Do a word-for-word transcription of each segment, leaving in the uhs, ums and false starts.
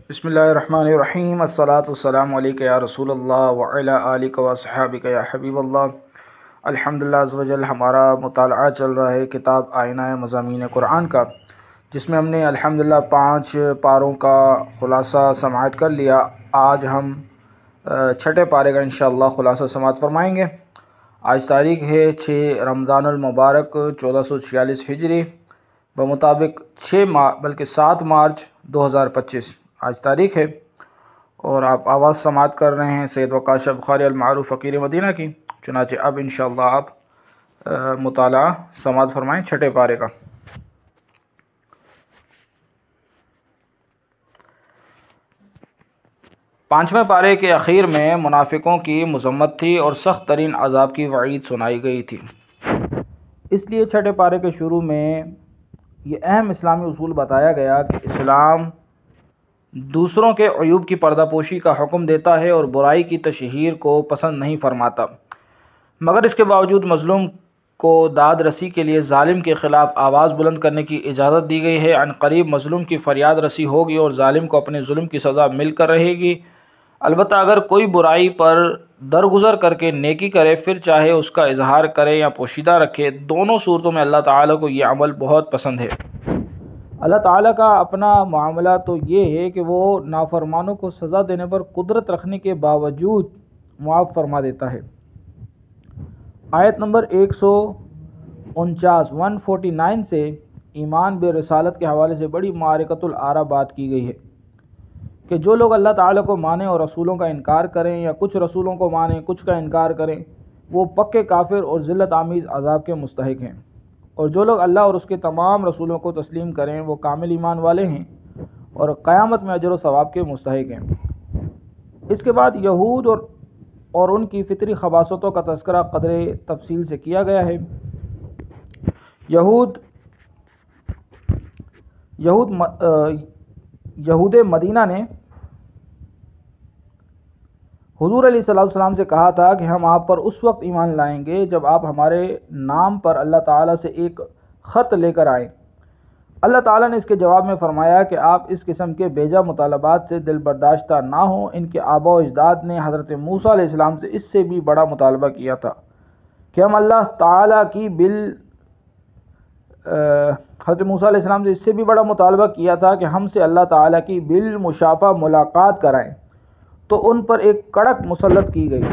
بسم اللہ الرحمن الرحیم، الصلاۃ والسلام علیک یا رسول اللہ وعلی آلک و صحابک یا حبیب اللہ۔ الحمدللہ عز و جل ہمارا مطالعہ چل رہا ہے کتاب آئینہ مضامین قرآن کا، جس میں ہم نے الحمدللہ پانچ پاروں کا خلاصہ سماعت کر لیا۔ آج ہم چھٹے پارے کا انشاءاللہ خلاصہ سماعت فرمائیں گے۔ آج تاریخ ہے چھ رمضان المبارک چودہ سو چھیالیس ہجری بمطابق چھ ماہ بلکہ سات مارچ دو ہزار پچیس آج تاریخ ہے، اور آپ آواز سماعت کر رہے ہیں سید وقاص شاہ بخاری المعروف فقیر مدینہ کی۔ چنانچہ اب انشاءاللہ آپ مطالعہ سماعت فرمائیں چھٹے پارے کا۔ پانچویں پارے کے اخیر میں منافقوں کی مذمت تھی اور سخت ترین عذاب کی وعید سنائی گئی تھی۔ اس لیے چھٹے پارے کے شروع میں یہ اہم اسلامی اصول بتایا گیا کہ اسلام دوسروں کے عیوب کی پردہ پوشی کا حکم دیتا ہے اور برائی کی تشہیر کو پسند نہیں فرماتا، مگر اس کے باوجود مظلوم کو داد رسی کے لیے ظالم کے خلاف آواز بلند کرنے کی اجازت دی گئی ہے۔ عن قریب مظلوم کی فریاد رسی ہوگی اور ظالم کو اپنے ظلم کی سزا مل کر رہے گی، البتہ اگر کوئی برائی پر درگزر کر کے نیکی کرے، پھر چاہے اس کا اظہار کرے یا پوشیدہ رکھے، دونوں صورتوں میں اللہ تعالیٰ کو یہ عمل بہت پسند ہے۔ اللہ تعالیٰ کا اپنا معاملہ تو یہ ہے کہ وہ نافرمانوں کو سزا دینے پر قدرت رکھنے کے باوجود معاف فرما دیتا ہے۔ آیت نمبر ایک سو انچاس ون فورٹی نائن سے ایمان بے رسالت کے حوالے سے بڑی معرکۃ الآراء بات کی گئی ہے کہ جو لوگ اللہ تعالیٰ کو مانیں اور رسولوں کا انکار کریں، یا کچھ رسولوں کو مانیں کچھ کا انکار کریں، وہ پکے کافر اور ذلت آمیز عذاب کے مستحق ہیں، اور جو لوگ اللہ اور اس کے تمام رسولوں کو تسلیم کریں وہ کامل ایمان والے ہیں اور قیامت میں اجر و ثواب کے مستحق ہیں۔ اس کے بعد یہود اور اور ان کی فطری خباثتوں کا تذکرہ قدر تفصیل سے کیا گیا ہے۔ یہود یہود یہود مدینہ نے حضور علیہ الصلوۃ والسلام سے کہا تھا کہ ہم آپ پر اس وقت ایمان لائیں گے جب آپ ہمارے نام پر اللہ تعالیٰ سے ایک خط لے کر آئیں۔ اللہ تعالیٰ نے اس کے جواب میں فرمایا کہ آپ اس قسم کے بیجا مطالبات سے دل برداشتہ نہ ہوں۔ ان کے آباء و اجداد نے حضرت موسیٰ علیہ السلام سے اس سے بھی بڑا مطالبہ کیا تھا کہ ہم اللہ تعالیٰ کی بال حضرت موسیٰ علیہ السلام سے اس سے بھی بڑا مطالبہ کیا تھا کہ ہم سے اللہ تعالیٰ کی بالمشافہ ملاقات کرائیں، تو ان پر ایک کڑک مسلط کی گئی۔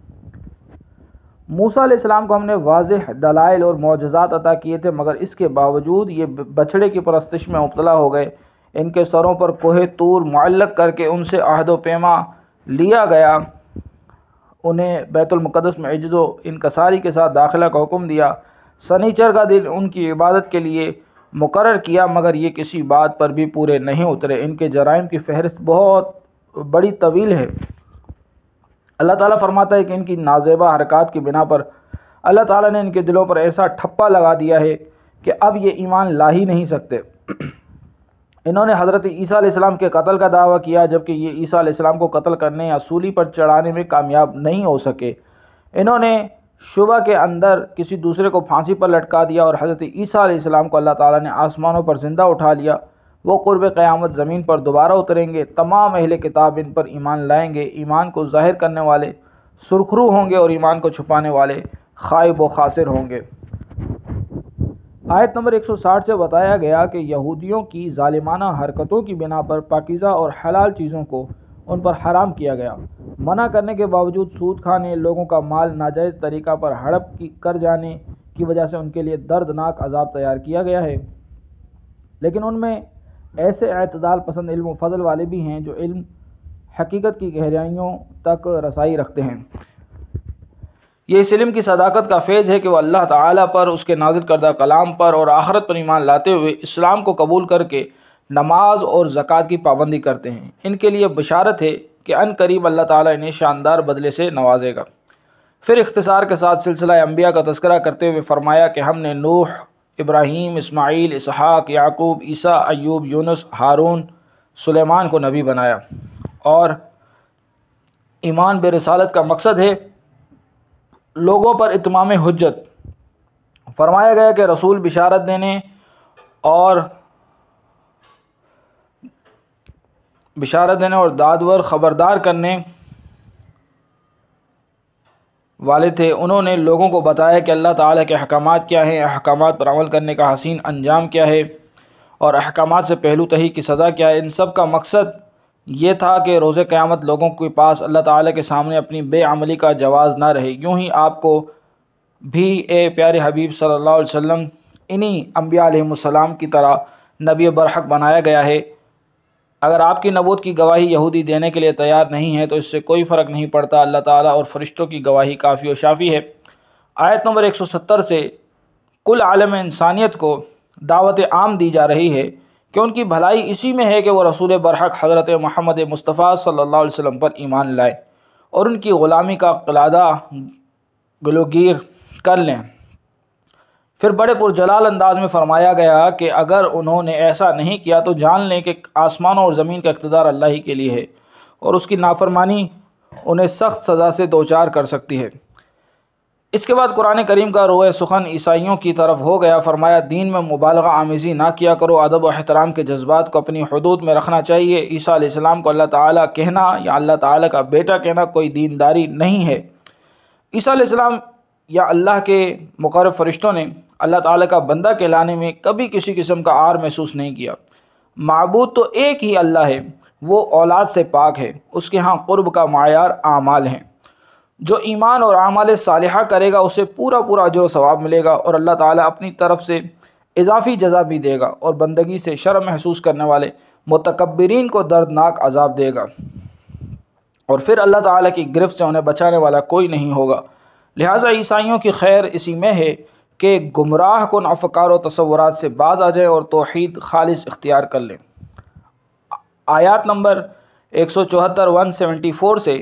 موسیٰ علیہ السلام کو ہم نے واضح دلائل اور معجزات عطا کیے تھے، مگر اس کے باوجود یہ بچھڑے کی پرستش میں مبتلا ہو گئے۔ ان کے سروں پر کوہ طور معلق کر کے ان سے عہد و پیما لیا گیا، انہیں بیت المقدس میں عجز و انکساری کے ساتھ داخلہ کا حکم دیا، سنیچر کا دن ان کی عبادت کے لیے مقرر کیا، مگر یہ کسی بات پر بھی پورے نہیں اترے۔ ان کے جرائم کی فہرست بہت بڑی طویل ہے۔ اللہ تعالیٰ فرماتا ہے کہ ان کی نازیبا حرکات کی بنا پر اللہ تعالیٰ نے ان کے دلوں پر ایسا ٹھپا لگا دیا ہے کہ اب یہ ایمان لا ہی نہیں سکتے۔ انہوں نے حضرت عیسیٰ علیہ السلام کے قتل کا دعویٰ کیا، جبکہ یہ عیسیٰ علیہ السلام کو قتل کرنے یا سولی پر چڑھانے میں کامیاب نہیں ہو سکے۔ انہوں نے شبہ کے اندر کسی دوسرے کو پھانسی پر لٹکا دیا، اور حضرت عیسیٰ علیہ السلام کو اللہ تعالیٰ نے آسمانوں پر زندہ اٹھا لیا۔ وہ قرب قیامت زمین پر دوبارہ اتریں گے۔ تمام اہل کتاب ان پر ایمان لائیں گے۔ ایمان کو ظاہر کرنے والے سرخرو ہوں گے اور ایمان کو چھپانے والے خائب و خاسر ہوں گے۔ آیت نمبر ایک سو ساٹھ سے بتایا گیا کہ یہودیوں کی ظالمانہ حرکتوں کی بنا پر پاکیزہ اور حلال چیزوں کو ان پر حرام کیا گیا۔ منع کرنے کے باوجود سود کھانے، لوگوں کا مال ناجائز طریقہ پر ہڑپ کر جانے کی وجہ سے ان کے لیے دردناک عذاب تیار کیا گیا ہے۔ لیکن ان میں ایسے اعتدال پسند علم و فضل والے بھی ہیں جو علم حقیقت کی گہرائیوں تک رسائی رکھتے ہیں۔ یہ اس علم کی صداقت کا فیض ہے کہ وہ اللہ تعالیٰ پر، اس کے نازل کردہ کلام پر اور آخرت پر ایمان لاتے ہوئے اسلام کو قبول کر کے نماز اور زکوٰۃ کی پابندی کرتے ہیں۔ ان کے لیے بشارت ہے کہ ان قریب اللہ تعالیٰ انہیں شاندار بدلے سے نوازے گا۔ پھر اختصار کے ساتھ سلسلہ انبیاء کا تذکرہ کرتے ہوئے فرمایا کہ ہم نے نوح، ابراہیم، اسماعیل، اسحاق، یعقوب، عیسیٰ، ایوب، یونس، ہارون، سلیمان کو نبی بنایا، اور ایمان بے رسالت کا مقصد ہے لوگوں پر اتمام حجت۔ فرمایا گیا کہ رسول بشارت دینے اور بشارت دینے اور دادور خبردار کرنے والے تھے۔ انہوں نے لوگوں کو بتایا کہ اللہ تعالیٰ کے احکامات کیا ہیں، احکامات پر عمل کرنے کا حسین انجام کیا ہے اور احکامات سے پہلو تہی کی سزا کیا ہے۔ ان سب کا مقصد یہ تھا کہ روز قیامت لوگوں کے پاس اللہ تعالیٰ کے سامنے اپنی بے عملی کا جواز نہ رہے۔ یوں ہی آپ کو بھی اے پیارے حبیب صلی اللہ علیہ وسلم انہی انبیاء علیہم السلام کی طرح نبی برحق بنایا گیا ہے۔ اگر آپ کی نبوت کی گواہی یہودی دینے کے لیے تیار نہیں ہے تو اس سے کوئی فرق نہیں پڑتا، اللہ تعالیٰ اور فرشتوں کی گواہی کافی و شافی ہے۔ آیت نمبر ایک سو ستر سے کل عالم انسانیت کو دعوت عام دی جا رہی ہے کہ ان کی بھلائی اسی میں ہے کہ وہ رسول برحق حضرت محمد مصطفیٰ صلی اللہ علیہ وسلم پر ایمان لائے اور ان کی غلامی کا قلادہ گلوگیر کر لیں۔ پھر بڑے پرجلال انداز میں فرمایا گیا کہ اگر انہوں نے ایسا نہیں کیا تو جان لیں کہ آسمانوں اور زمین کا اقتدار اللہ ہی کے لیے ہے اور اس کی نافرمانی انہیں سخت سزا سے دوچار کر سکتی ہے۔ اس کے بعد قرآن کریم کا روئے سخن عیسائیوں کی طرف ہو گیا۔ فرمایا دین میں مبالغہ آمیزی نہ کیا کرو، ادب و احترام کے جذبات کو اپنی حدود میں رکھنا چاہیے۔ عیسیٰ علیہ السلام کو اللہ تعالیٰ کہنا یا اللہ تعالیٰ کا بیٹا کہنا کوئی دینداری نہیں ہے۔ عیسیٰ علیہ السلام یا اللہ کے مقرب فرشتوں نے اللہ تعالیٰ کا بندہ کہلانے میں کبھی کسی قسم کا عار محسوس نہیں کیا۔ معبود تو ایک ہی اللہ ہے، وہ اولاد سے پاک ہے، اس کے ہاں قرب کا معیار اعمال ہیں۔ جو ایمان اور اعمال صالحہ کرے گا اسے پورا پورا اجر و ثواب ملے گا اور اللہ تعالیٰ اپنی طرف سے اضافی جزا بھی دے گا اور بندگی سے شرم محسوس کرنے والے متکبرین کو دردناک عذاب دے گا، اور پھر اللہ تعالیٰ کی گرفت سے انہیں بچانے والا کوئی نہیں ہوگا۔ لہٰذا عیسائیوں کی خیر اسی میں ہے کہ گمراہ کن افکار و تصورات سے باز آ جائیں اور توحید خالص اختیار کر لیں۔ آیات نمبر ایک سو چوہتر ون سیونٹی فور سے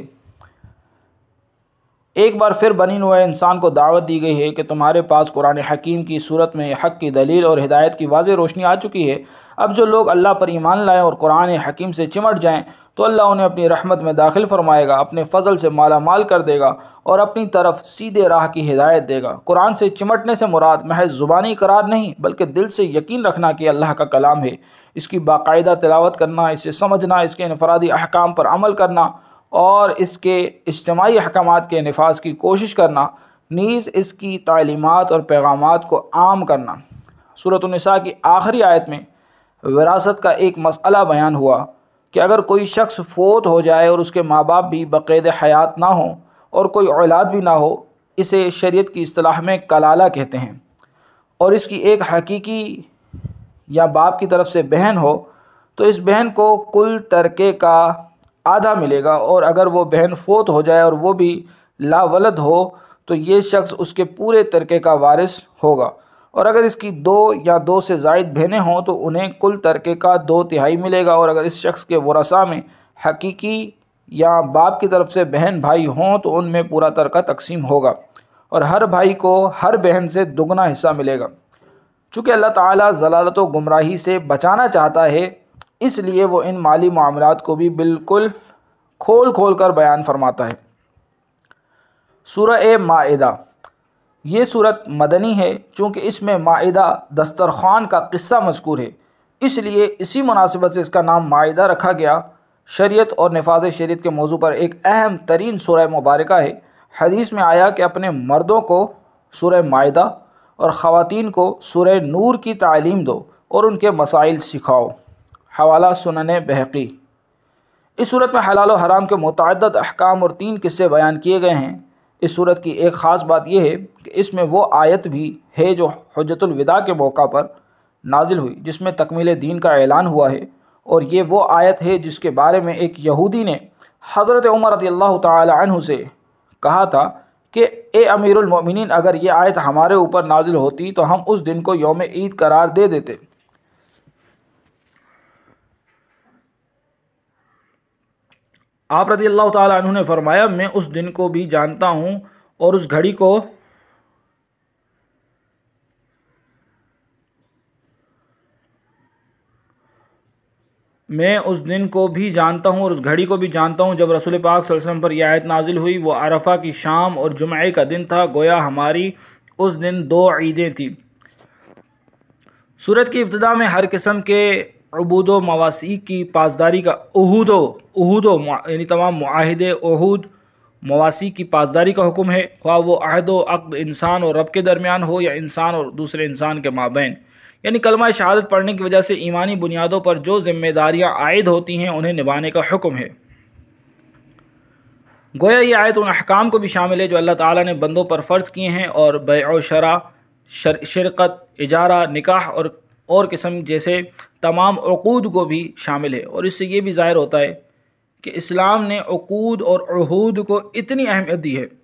ایک بار پھر بنی نوع انسان کو دعوت دی گئی ہے کہ تمہارے پاس قرآن حکیم کی صورت میں حق کی دلیل اور ہدایت کی واضح روشنی آ چکی ہے۔ اب جو لوگ اللہ پر ایمان لائیں اور قرآن حکیم سے چمٹ جائیں تو اللہ انہیں اپنی رحمت میں داخل فرمائے گا، اپنے فضل سے مالا مال کر دے گا اور اپنی طرف سیدھے راہ کی ہدایت دے گا۔ قرآن سے چمٹنے سے مراد محض زبانی اقرار نہیں بلکہ دل سے یقین رکھنا کہ اللہ کا کلام ہے، اس کی باقاعدہ تلاوت کرنا، اسے سمجھنا، اس کے انفرادی احکام پر عمل کرنا اور اس کے اجتماعی احکامات کے نفاذ کی کوشش کرنا، نیز اس کی تعلیمات اور پیغامات کو عام کرنا۔ سورۃ النساء کی آخری آیت میں وراثت کا ایک مسئلہ بیان ہوا کہ اگر کوئی شخص فوت ہو جائے اور اس کے ماں باپ بھی بقید حیات نہ ہوں اور کوئی اولاد بھی نہ ہو، اسے شریعت کی اصطلاح میں کلالہ کہتے ہیں، اور اس کی ایک حقیقی یا باپ کی طرف سے بہن ہو تو اس بہن کو کل ترکے کا آدھا ملے گا، اور اگر وہ بہن فوت ہو جائے اور وہ بھی لا ولد ہو تو یہ شخص اس کے پورے ترکے کا وارث ہوگا، اور اگر اس کی دو یا دو سے زائد بہنیں ہوں تو انہیں کل ترکے کا دو تہائی ملے گا، اور اگر اس شخص کے ورثاء میں حقیقی یا باپ کی طرف سے بہن بھائی ہوں تو ان میں پورا ترکہ تقسیم ہوگا اور ہر بھائی کو ہر بہن سے دگنا حصہ ملے گا۔ چونکہ اللہ تعالیٰ ضلالت و گمراہی سے بچانا چاہتا ہے اس لیے وہ ان مالی معاملات کو بھی بالکل کھول کھول کر بیان فرماتا ہے۔ سورہ مائدہ، یہ صورت مدنی ہے چونکہ اس میں مائدہ دسترخوان کا قصہ مذکور ہے، اس لیے اسی مناسبت سے اس کا نام مائدہ رکھا گیا۔ شریعت اور نفاذ شریعت کے موضوع پر ایک اہم ترین سورہ مبارکہ ہے۔ حدیث میں آیا کہ اپنے مردوں کو سورہ مائدہ اور خواتین کو سورہ نور کی تعلیم دو اور ان کے مسائل سکھاؤ۔ حوالہ سنن بہقی۔ اس صورت میں حلال و حرام کے متعدد احکام اور تین قصے بیان کیے گئے ہیں۔ اس صورت کی ایک خاص بات یہ ہے کہ اس میں وہ آیت بھی ہے جو حجۃ الوداع کے موقع پر نازل ہوئی جس میں تکمیل دین کا اعلان ہوا ہے، اور یہ وہ آیت ہے جس کے بارے میں ایک یہودی نے حضرت عمر رضی اللہ تعالی عنہ سے کہا تھا کہ اے امیر المؤمنین، اگر یہ آیت ہمارے اوپر نازل ہوتی تو ہم اس دن کو یوم عید قرار دے دیتے۔ آپ رضی اللہ تعالی عنہ نے فرمایا، میں اس دن کو بھی جانتا ہوں اور اس گھڑی کو میں اس دن کو بھی جانتا ہوں اور اس گھڑی کو بھی جانتا ہوں جب رسول پاک صلی اللہ علیہ وسلم پر یہ آیت نازل ہوئی۔ وہ عرفہ کی شام اور جمعے کا دن تھا، گویا ہماری اس دن دو عیدیں تھیں۔ سورت کی ابتدا میں ہر قسم کے عبود و مواثیق کی پاسداری کا عہود و عہود و یعنی تمام معاہدے عہود مواثیق کی پاسداری کا حکم ہے، خواہ وہ عہد و عقد انسان اور رب کے درمیان ہو یا انسان اور دوسرے انسان کے مابین۔ یعنی کلمہ شہادت پڑھنے کی وجہ سے ایمانی بنیادوں پر جو ذمہ داریاں عائد ہوتی ہیں انہیں نبھانے کا حکم ہے۔ گویا یہ آیت ان احکام کو بھی شامل ہے جو اللہ تعالیٰ نے بندوں پر فرض کیے ہیں، اور بیع و شرع، شر شرکت، اجارہ، نکاح اور اور قسم جیسے تمام عقود کو بھی شامل ہے۔ اور اس سے یہ بھی ظاہر ہوتا ہے کہ اسلام نے عقود اور عہود کو اتنی اہمیت دی ہے۔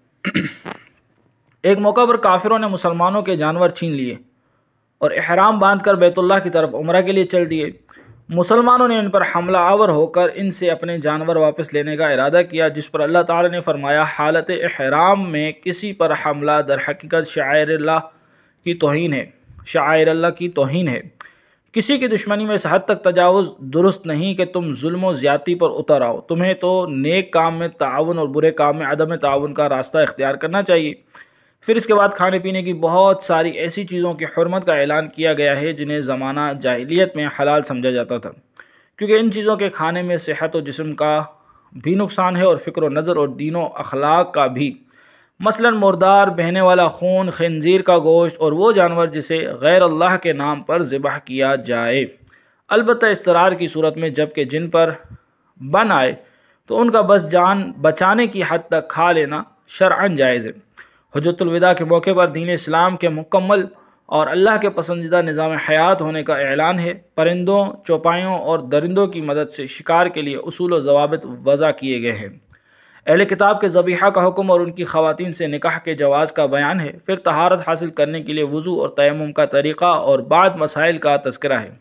ایک موقع پر کافروں نے مسلمانوں کے جانور چھین لیے اور احرام باندھ کر بیت اللہ کی طرف عمرہ کے لیے چل دیے۔ مسلمانوں نے ان پر حملہ آور ہو کر ان سے اپنے جانور واپس لینے کا ارادہ کیا، جس پر اللہ تعالی نے فرمایا حالت احرام میں کسی پر حملہ در حقیقت شعائر اللہ کی توہین ہے شعائر اللہ کی توہین ہے۔ کسی کی دشمنی میں اس حد تک تجاوز درست نہیں کہ تم ظلم و زیادتی پر اتر آؤ۔ تمہیں تو نیک کام میں تعاون اور برے کام میں عدم تعاون کا راستہ اختیار کرنا چاہیے۔ پھر اس کے بعد کھانے پینے کی بہت ساری ایسی چیزوں کی حرمت کا اعلان کیا گیا ہے جنہیں زمانہ جاہلیت میں حلال سمجھا جاتا تھا، کیونکہ ان چیزوں کے کھانے میں صحت و جسم کا بھی نقصان ہے اور فکر و نظر اور دین و اخلاق کا بھی۔ مثلاً مردار، بہنے والا خون، خنزیر کا گوشت اور وہ جانور جسے غیر اللہ کے نام پر ذبح کیا جائے، البتہ اضطرار کی صورت میں، جب کہ جن پر بن آئے تو ان کا بس جان بچانے کی حد تک کھا لینا شرعاً جائز ہے۔ حجۃ الوداع کے موقع پر دین اسلام کے مکمل اور اللہ کے پسندیدہ نظام حیات ہونے کا اعلان ہے۔ پرندوں، چوپایوں اور درندوں کی مدد سے شکار کے لیے اصول و ضوابط وضع کیے گئے ہیں۔ اہل کتاب کے ذبیحہ کا حکم اور ان کی خواتین سے نکاح کے جواز کا بیان ہے۔ پھر طہارت حاصل کرنے کے لیے وضو اور تیمم کا طریقہ اور بعض مسائل کا تذکرہ ہے۔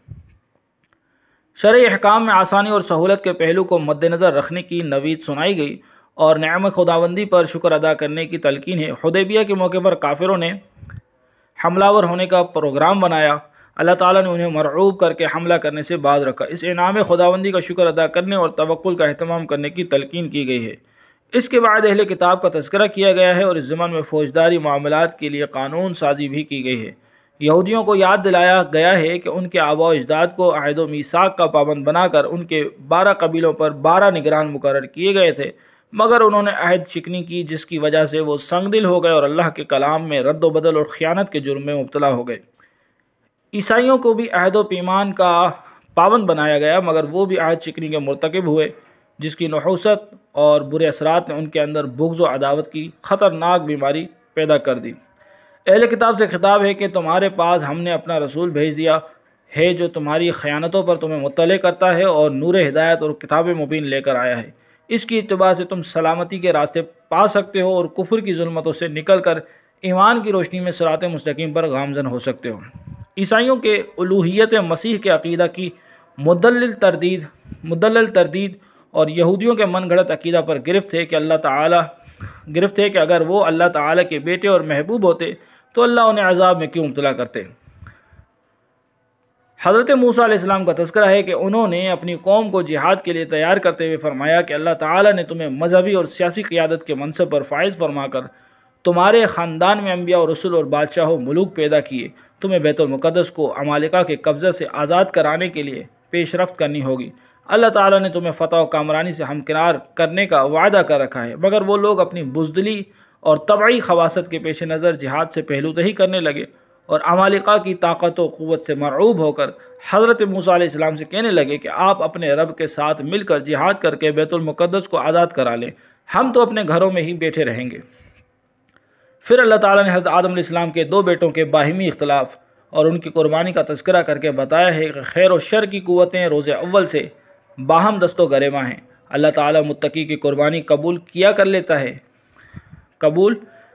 شرعی احکام میں آسانی اور سہولت کے پہلو کو مد نظر رکھنے کی نوید سنائی گئی اور نعمت خداوندی پر شکر ادا کرنے کی تلقین ہے۔ حدیبیہ کے موقع پر کافروں نے حملہ آور ہونے کا پروگرام بنایا، اللہ تعالیٰ نے انہیں مرعوب کر کے حملہ کرنے سے باز رکھا۔ اس انعام خداوندی کا شکر ادا کرنے اور توکل کا اہتمام کرنے کی تلقین کی گئی ہے۔ اس کے بعد اہل کتاب کا تذکرہ کیا گیا ہے اور اس ضمن میں فوجداری معاملات کے لیے قانون سازی بھی کی گئی ہے۔ یہودیوں کو یاد دلایا گیا ہے کہ ان کے آباء و اجداد کو عہد و میثاق کا پابند بنا کر ان کے بارہ قبیلوں پر بارہ نگران مقرر کیے گئے تھے، مگر انہوں نے عہد شکنی کی، جس کی وجہ سے وہ سنگ دل ہو گئے اور اللہ کے کلام میں رد و بدل اور خیانت کے جرم میں مبتلا ہو گئے۔ عیسائیوں کو بھی عہد و پیمان کا پابند بنایا گیا، مگر وہ بھی عہد شکنی کے مرتکب ہوئے، جس کی نحوست اور برے اثرات نے ان کے اندر بغض و عداوت کی خطرناک بیماری پیدا کر دی۔ اہل کتاب سے خطاب ہے کہ تمہارے پاس ہم نے اپنا رسول بھیج دیا ہے جو تمہاری خیانتوں پر تمہیں مطلع کرتا ہے اور نور ہدایت اور کتاب مبین لے کر آیا ہے۔ اس کی اتباع سے تم سلامتی کے راستے پا سکتے ہو اور کفر کی ظلمتوں سے نکل کر ایمان کی روشنی میں صراط مستقیم پر گامزن ہو سکتے ہو۔ عیسائیوں کے الوہیت مسیح کے عقیدہ کی مدلل تردید مدلل تردید اور یہودیوں کے من گھڑت عقیدہ پر گرفت ہے کہ اللہ تعالی گرفت ہے کہ اگر وہ اللہ تعالی کے بیٹے اور محبوب ہوتے تو اللہ انہیں عذاب میں کیوں مبتلا کرتے۔ حضرت موسیٰ علیہ السلام کا تذکرہ ہے کہ انہوں نے اپنی قوم کو جہاد کے لیے تیار کرتے ہوئے فرمایا کہ اللہ تعالی نے تمہیں مذہبی اور سیاسی قیادت کے منصب پر فائز فرما کر تمہارے خاندان میں انبیاء اور رسول اور بادشاہ و ملوک پیدا کیے۔ تمہیں بیت المقدس کو عمالقہ کے قبضہ سے آزاد کرانے کے لیے پیش رفت کرنی ہوگی۔ اللہ تعالیٰ نے تمہیں فتح و کامرانی سے ہمکنار کرنے کا وعدہ کر رکھا ہے، مگر وہ لوگ اپنی بزدلی اور طبعی خواصت کے پیش نظر جہاد سے پہلو تہی کرنے لگے اور عمالقہ کی طاقت و قوت سے مرعوب ہو کر حضرت موسیٰ علیہ السلام سے کہنے لگے کہ آپ اپنے رب کے ساتھ مل کر جہاد کر کے بیت المقدس کو آزاد کرا لیں، ہم تو اپنے گھروں میں ہی بیٹھے رہیں گے۔ پھر اللہ تعالیٰ نے حضرت آدم علیہ السلام کے دو بیٹوں کے باہمی اختلاف اور ان کی قربانی کا تذکرہ کر کے بتایا ہے کہ خیر و شر کی قوتیں روز اول سے باہم دست و گریباں ہیں۔ اللہ تعالیٰ متقی کی قربانی قبول کیا کر لیتا ہے قبول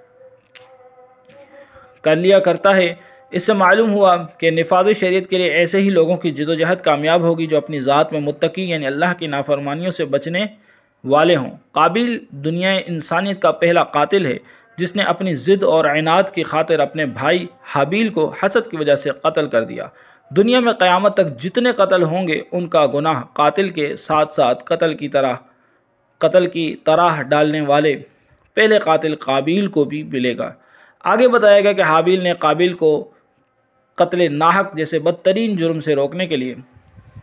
کر لیا کرتا ہے۔ اس سے معلوم ہوا کہ نفاذ شریعت کے لیے ایسے ہی لوگوں کی جد و جہد کامیاب ہوگی جو اپنی ذات میں متقی یعنی اللہ کی نافرمانیوں سے بچنے والے ہوں۔ قابیل دنیا انسانیت کا پہلا قاتل ہے جس نے اپنی ضد اور عناد کی خاطر اپنے بھائی حابیل کو حسد کی وجہ سے قتل کر دیا۔ دنیا میں قیامت تک جتنے قتل ہوں گے ان کا گناہ قاتل کے ساتھ ساتھ قتل کی طرح قتل کی طرح ڈالنے والے پہلے قاتل قابیل کو بھی ملے گا۔ آگے بتایا گیا کہ حابیل نے قابیل کو قتل ناحق جیسے بدترین جرم سے روکنے کے لیے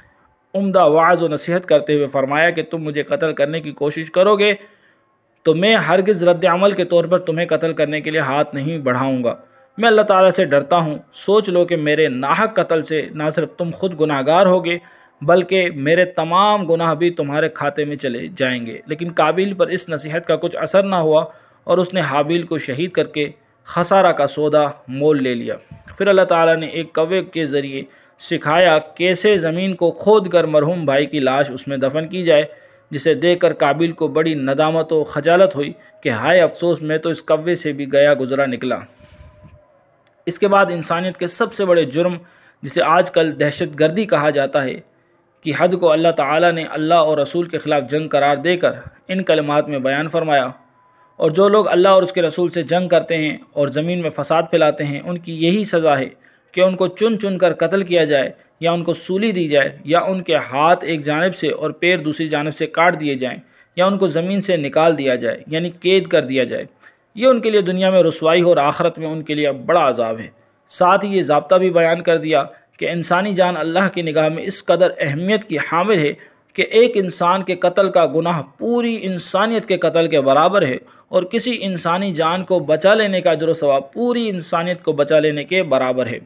عمدہ وعظ و نصیحت کرتے ہوئے فرمایا کہ تم مجھے قتل کرنے کی کوشش کرو گے تو میں ہرگز رد عمل کے طور پر تمہیں قتل کرنے کے لیے ہاتھ نہیں بڑھاؤں گا۔ میں اللہ تعالیٰ سے ڈرتا ہوں، سوچ لو کہ میرے ناحق قتل سے نہ صرف تم خود گناہ گار ہوگے بلکہ میرے تمام گناہ بھی تمہارے کھاتے میں چلے جائیں گے۔ لیکن قابیل پر اس نصیحت کا کچھ اثر نہ ہوا اور اس نے حابیل کو شہید کر کے خسارہ کا سودا مول لے لیا۔ پھر اللہ تعالیٰ نے ایک کوے کے ذریعے سکھایا کیسے زمین کو کھود کر مرحوم بھائی کی لاش اس میں دفن کی جائے، جسے دیکھ کر قابیل کو بڑی ندامت و خجالت ہوئی کہ ہائے افسوس، میں تو اس کوے سے بھی گیا گزرا نکلا۔ اس کے بعد انسانیت کے سب سے بڑے جرم، جسے آج کل دہشت گردی کہا جاتا ہے، کی حد کو اللہ تعالیٰ نے اللہ اور رسول کے خلاف جنگ قرار دے کر ان کلمات میں بیان فرمایا، اور جو لوگ اللہ اور اس کے رسول سے جنگ کرتے ہیں اور زمین میں فساد پھیلاتے ہیں ان کی یہی سزا ہے کہ ان کو چن چن کر قتل کیا جائے، یا ان کو سولی دی جائے، یا ان کے ہاتھ ایک جانب سے اور پیر دوسری جانب سے کاٹ دیے جائیں، یا ان کو زمین سے نکال دیا جائے یعنی قید کر دیا جائے۔ یہ ان کے لیے دنیا میں رسوائی ہو اور آخرت میں ان کے لیے بڑا عذاب ہے۔ ساتھ ہی یہ ضابطہ بھی بیان کر دیا کہ انسانی جان اللہ کی نگاہ میں اس قدر اہمیت کی حامل ہے کہ ایک انسان کے قتل کا گناہ پوری انسانیت کے قتل کے برابر ہے، اور کسی انسانی جان کو بچا لینے کا اجر و ثواب پوری انسانیت کو بچا لینے کے برابر ہے۔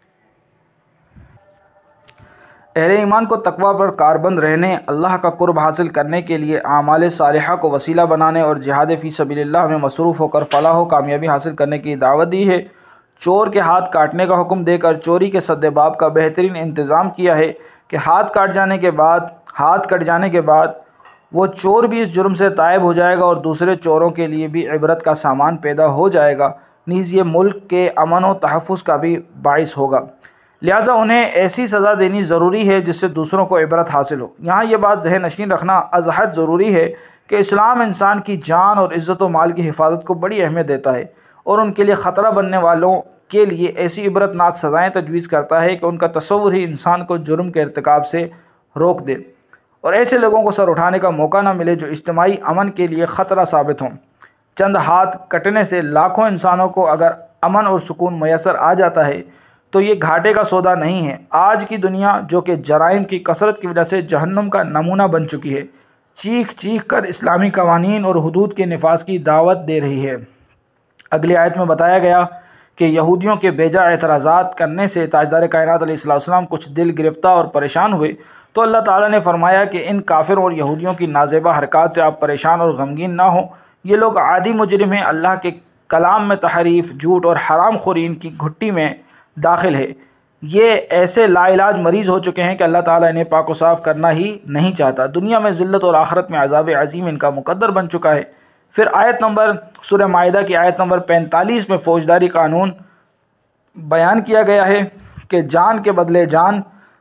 اہل ایمان کو تقویٰ پر کاربند رہنے، اللہ کا قرب حاصل کرنے کے لیے اعمال صالحہ کو وسیلہ بنانے اور جہاد فی سبیل اللہ میں مصروف ہو کر فلاح و کامیابی حاصل کرنے کی دعوت دی ہے۔ چور کے ہاتھ کاٹنے کا حکم دے کر چوری کے سد باب کا بہترین انتظام کیا ہے کہ ہاتھ کاٹ جانے کے بعد ہاتھ کٹ جانے کے بعد وہ چور بھی اس جرم سے تائب ہو جائے گا اور دوسرے چوروں کے لیے بھی عبرت کا سامان پیدا ہو جائے گا، نیز یہ ملک کے امن و تحفظ کا بھی باعث ہوگا۔ لہٰذا انہیں ایسی سزا دینی ضروری ہے جس سے دوسروں کو عبرت حاصل ہو۔ یہاں یہ بات ذہن نشین رکھنا از حد ضروری ہے کہ اسلام انسان کی جان اور عزت و مال کی حفاظت کو بڑی اہمیت دیتا ہے، اور ان کے لیے خطرہ بننے والوں کے لیے ایسی عبرت ناک سزائیں تجویز کرتا ہے کہ ان کا تصور ہی انسان کو جرم کے ارتکاب سے روک دے، اور ایسے لوگوں کو سر اٹھانے کا موقع نہ ملے جو اجتماعی امن کے لیے خطرہ ثابت ہوں۔ چند ہاتھ کٹنے سے لاکھوں انسانوں کو اگر امن اور سکون میسر آ جاتا ہے تو یہ گھاٹے کا سودا نہیں ہے۔ آج کی دنیا جو کہ جرائم کی کثرت کی وجہ سے جہنم کا نمونہ بن چکی ہے، چیخ چیخ کر اسلامی قوانین اور حدود کے نفاذ کی دعوت دے رہی ہے۔ اگلی آیت میں بتایا گیا کہ یہودیوں کے بیجا اعتراضات کرنے سے تاجدار کائنات علیہ السلام کچھ دل گرفتہ اور پریشان ہوئے، تو اللہ تعالیٰ نے فرمایا کہ ان کافروں اور یہودیوں کی نازیبہ حرکات سے آپ پریشان اور غمگین نہ ہوں۔ یہ لوگ عادی مجرم ہیں، اللہ کے کلام میں تحریف، جھوٹ اور حرام خوری ان کی گھٹی میں داخل ہے۔ یہ ایسے لا علاج مریض ہو چکے ہیں کہ اللہ تعالیٰ انہیں پاک و صاف کرنا ہی نہیں چاہتا۔ دنیا میں ذلت اور آخرت میں عذاب عظیم ان کا مقدر بن چکا ہے۔ پھر آیت نمبر سورہ مائدہ کی آیت نمبر پینتالیس میں فوجداری قانون بیان کیا گیا ہے کہ جان کے بدلے جان،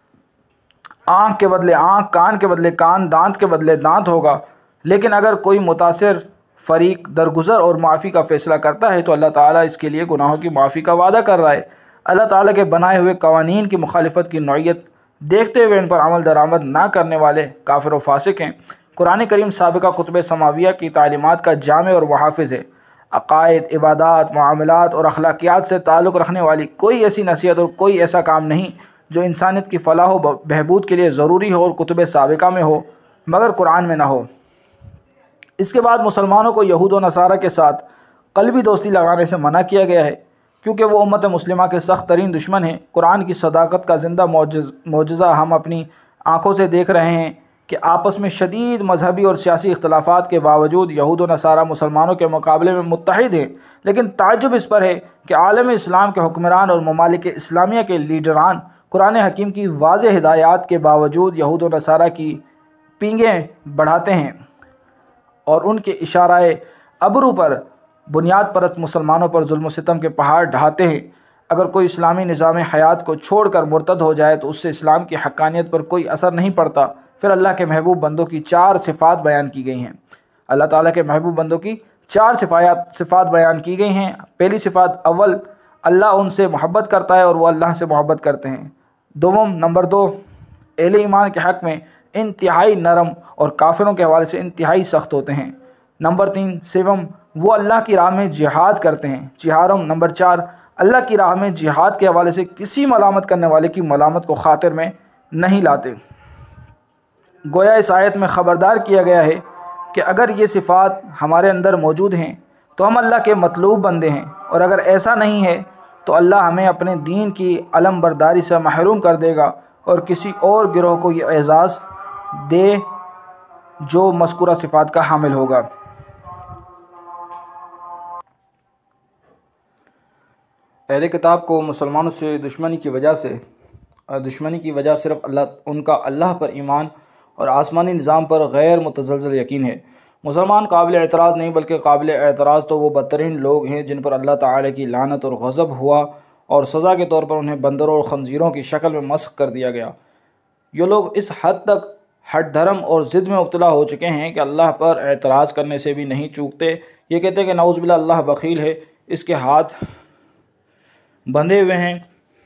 آنکھ کے بدلے آنکھ، کان کے بدلے کان، دانت کے بدلے دانت ہوگا۔ لیکن اگر کوئی متاثر فریق درگزر اور معافی کا فیصلہ کرتا ہے تو اللہ تعالیٰ اس کے لیے گناہوں کی معافی کا وعدہ کر رہا ہے۔ اللہ تعالیٰ کے بنائے ہوئے قوانین کی مخالفت کی نوعیت دیکھتے ہوئے ان پر عمل درآمد نہ کرنے والے کافر و فاسق ہیں۔ قرآن کریم سابقہ کتب سماویہ کی تعلیمات کا جامع اور محافظ ہے۔ عقائد، عبادات، معاملات اور اخلاقیات سے تعلق رکھنے والی کوئی ایسی نصیحت اور کوئی ایسا کام نہیں جو انسانیت کی فلاح و بہبود کے لیے ضروری ہو اور کتب سابقہ میں ہو مگر قرآن میں نہ ہو۔ اس کے بعد مسلمانوں کو یہود و نصارہ کے ساتھ قلبی دوستی لگانے سے منع کیا گیا ہے، کیونکہ وہ امت مسلمہ کے سخت ترین دشمن ہیں۔ قرآن کی صداقت کا زندہ معجز معجزہ ہم اپنی آنکھوں سے دیکھ رہے ہیں کہ آپس میں شدید مذہبی اور سیاسی اختلافات کے باوجود یہود و نصارہ مسلمانوں کے مقابلے میں متحد ہیں، لیکن تعجب اس پر ہے کہ عالم اسلام کے حکمران اور ممالک اسلامیہ کے لیڈران قرآن حکیم کی واضح ہدایات کے باوجود یہود و نصارہ کی پینگیں بڑھاتے ہیں اور ان کے اشارہ ابرو پر بنیاد پرست مسلمانوں پر ظلم و ستم کے پہاڑ ڈھاتے ہیں۔ اگر کوئی اسلامی نظام حیات کو چھوڑ کر مرتد ہو جائے تو اس سے اسلام کی حقانیت پر کوئی اثر نہیں پڑتا۔ پھر اللہ کے محبوب بندوں کی چار صفات بیان کی گئی ہیں۔ اللہ تعالیٰ کے محبوب بندوں کی چار صفات صفات بیان کی گئی ہیں۔ پہلی صفات، اول اللہ ان سے محبت کرتا ہے اور وہ اللہ سے محبت کرتے ہیں۔ دوم نمبر دو، اہل ایمان کے حق میں انتہائی نرم اور کافروں کے حوالے سے انتہائی سخت ہوتے ہیں۔ نمبر تین، سوم، وہ اللہ کی راہ میں جہاد کرتے ہیں۔ چہارم، نمبر چار، اللہ کی راہ میں جہاد کے حوالے سے کسی ملامت کرنے والے کی ملامت کو خاطر میں نہیں لاتے۔ گویا اس آیت میں خبردار کیا گیا ہے کہ اگر یہ صفات ہمارے اندر موجود ہیں تو ہم اللہ کے مطلوب بندے ہیں، اور اگر ایسا نہیں ہے تو اللہ ہمیں اپنے دین کی علم برداری سے محروم کر دے گا اور کسی اور گروہ کو یہ اعزاز دے جو مذکورہ صفات کا حامل ہوگا۔ اہل کتاب کو مسلمانوں سے دشمنی کی وجہ سے دشمنی کی وجہ صرف اللہ ان کا اللہ پر ایمان اور آسمانی نظام پر غیر متزلزل یقین ہے۔ مسلمان قابل اعتراض نہیں بلکہ قابل اعتراض تو وہ بدترین لوگ ہیں جن پر اللہ تعالی کی لعنت اور غضب ہوا اور سزا کے طور پر انہیں بندروں اور خنزیروں کی شکل میں مسخ کر دیا گیا۔ یہ لوگ اس حد تک ہٹ دھرم اور ضد میں مبتلا ہو چکے ہیں کہ اللہ پر اعتراض کرنے سے بھی نہیں چوکتے۔ یہ کہتے ہیں کہ نعوذ باللہ اللہ بخیل ہے، اس کے ہاتھ بندھے ہوئے ہیں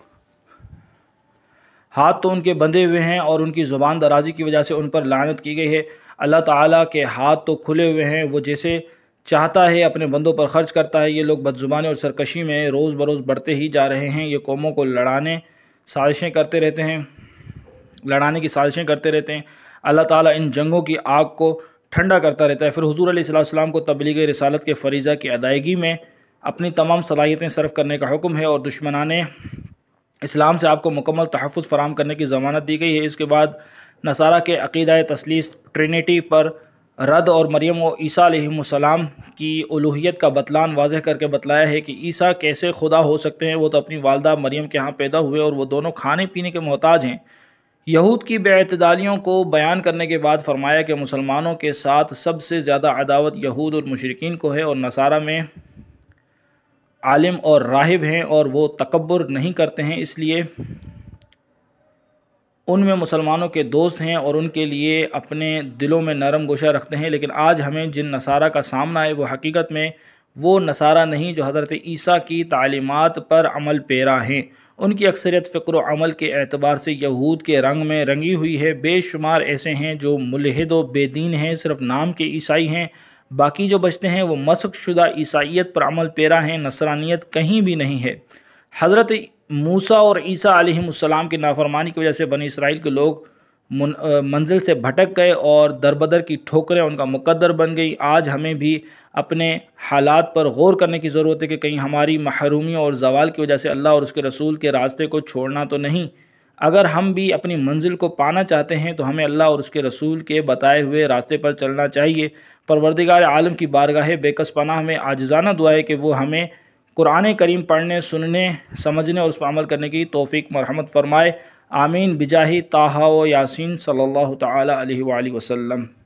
ہاتھ تو ان کے بندھے ہوئے ہیں اور ان کی زبان درازی کی وجہ سے ان پر لعنت کی گئی ہے۔ اللہ تعالیٰ کے ہاتھ تو کھلے ہوئے ہیں، وہ جیسے چاہتا ہے اپنے بندوں پر خرچ کرتا ہے۔ یہ لوگ بدزبانی اور سرکشی میں روز بروز بڑھتے ہی جا رہے ہیں۔ یہ قوموں کو لڑانے سازشیں کرتے رہتے ہیں لڑانے کی سازشیں کرتے رہتے ہیں۔ اللہ تعالیٰ ان جنگوں کی آگ کو ٹھنڈا کرتا رہتا ہے۔ پھر حضور علیہ الصلوۃ والسلام کو تبلیغ رسالت کے فریضہ کی ادائیگی میں اپنی تمام صلاحیتیں صرف کرنے کا حکم ہے اور دشمنان اسلام سے آپ کو مکمل تحفظ فراہم کرنے کی ضمانت دی گئی ہے۔ اس کے بعد نصارہ کے عقیدہ تثلیث ٹرینیٹی پر رد اور مریم و عیسیٰ علیہم السلام کی الوہیت کا بطلان واضح کر کے بتلایا ہے کہ عیسیٰ کیسے خدا ہو سکتے ہیں۔ وہ تو اپنی والدہ مریم کے ہاں پیدا ہوئے اور وہ دونوں کھانے پینے کے محتاج ہیں۔ یہود کی بے اعتدالیوں کو بیان کرنے کے بعد فرمایا کہ مسلمانوں کے ساتھ سب سے زیادہ عداوت یہود اور مشرکین کو ہے، اور نصارہ میں عالم اور راہب ہیں اور وہ تکبر نہیں کرتے ہیں، اس لیے ان میں مسلمانوں کے دوست ہیں اور ان کے لیے اپنے دلوں میں نرم گوشہ رکھتے ہیں۔ لیکن آج ہمیں جن نصارہ کا سامنا ہے وہ حقیقت میں وہ نصارہ نہیں جو حضرت عیسیٰ کی تعلیمات پر عمل پیرا ہیں۔ ان کی اکثریت فکر و عمل کے اعتبار سے یہود کے رنگ میں رنگی ہوئی ہے۔ بے شمار ایسے ہیں جو ملحد و بے دین ہیں، صرف نام کے عیسائی ہیں، باقی جو بچتے ہیں وہ مسخ شدہ عیسائیت پر عمل پیرا ہیں، نصرانیت کہیں بھی نہیں ہے۔ حضرت موسیٰ اور عیسیٰ علیہم السلام کی نافرمانی کی وجہ سے بنی اسرائیل کے لوگ منزل سے بھٹک گئے اور دربدر کی ٹھوکریں ان کا مقدر بن گئی۔ آج ہمیں بھی اپنے حالات پر غور کرنے کی ضرورت ہے کہ کہیں ہماری محرومیوں اور زوال کی وجہ سے اللہ اور اس کے رسول کے راستے کو چھوڑنا تو نہیں۔ اگر ہم بھی اپنی منزل کو پانا چاہتے ہیں تو ہمیں اللہ اور اس کے رسول کے بتائے ہوئے راستے پر چلنا چاہیے۔ پروردگار عالم کی بارگاہ بے کس پناہ میں عاجزانہ دعا ہے کہ وہ ہمیں قرآن کریم پڑھنے، سننے، سمجھنے اور اس پر عمل کرنے کی توفیق مرحمت فرمائے۔ آمین بجاہ طٰہٰ و یاسین صلی اللہ تعالی علیہ وآلہ وسلم۔